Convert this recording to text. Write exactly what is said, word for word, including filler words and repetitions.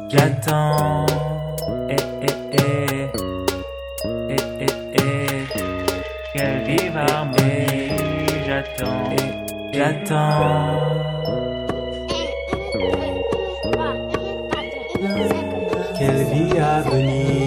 J'attends, eh eh eh, eh eh eh, qu'elle vive harmonie. J'attends, j'attends. Quelle vie à venir.